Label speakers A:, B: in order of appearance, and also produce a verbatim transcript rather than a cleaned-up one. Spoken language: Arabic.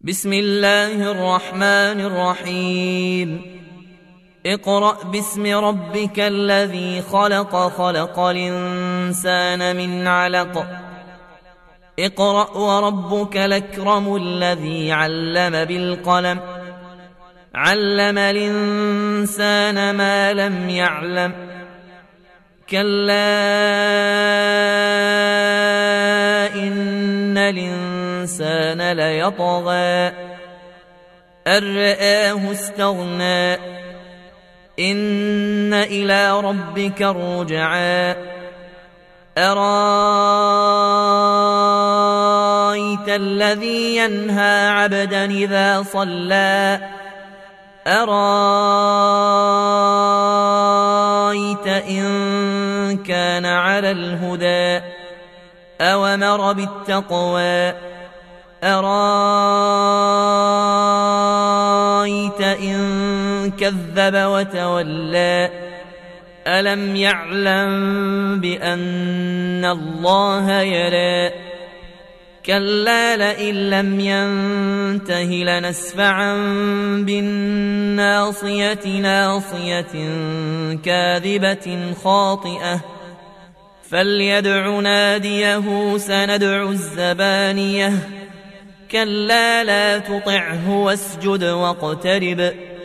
A: بسم الله الرحمن الرحيم اقرأ باسم ربك الذي خلق خلق الإنسان من علق اقرأ وربك الأكرم الذي علم بالقلم علم الإنسان ما لم يعلم كلا إن الإنسان ليطغى أن رآه استغنى إن إلى ربك الرجعى أرأيت الذي ينهى عبدا إذا صلى أرأيت إن كان على الهدى أوامر بالتقوى أرأيت إن كذب وتولى ألم يعلم بأن الله يرى كلا لئن لم ينته لنسفعا بالناصية ناصية كاذبة خاطئة فليدع ناديه سندع الزبانية كلا لا تطعه واسجد واقترب